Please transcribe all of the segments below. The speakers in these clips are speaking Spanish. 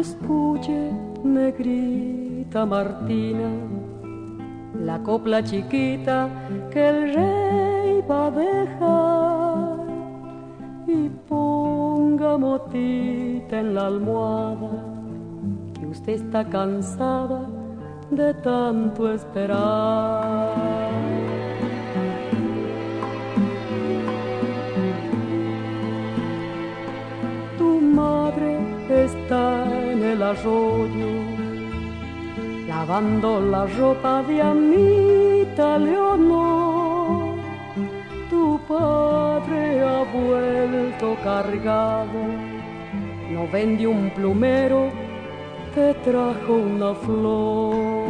Escuche, negrita Martina, la copla chiquita que el rey va a dejar, y ponga motita en la almohada, que usted está cansada de tanto esperar. Tu madre está en el arroyo, lavando la ropa de Amita Leonor. Tu padre ha vuelto cargado, no vende un plumero, te trajo una flor.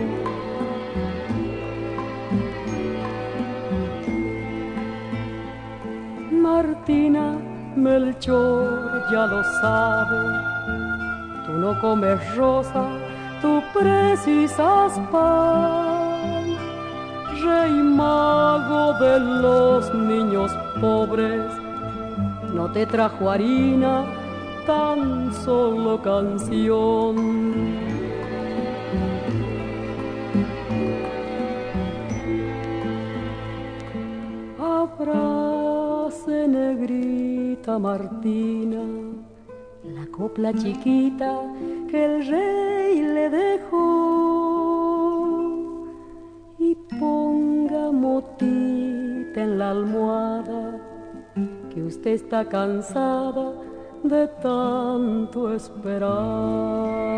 Martina, Melchor ya lo sabe, tú no comes rosa, tú precisas pan. Rey mago de los niños pobres, no te trajo harina, tan solo canción. Abrace, negrita Martina, la copla chiquita que el rey le dejó, y ponga motita en la almohada, que usted está cansada de tanto esperar.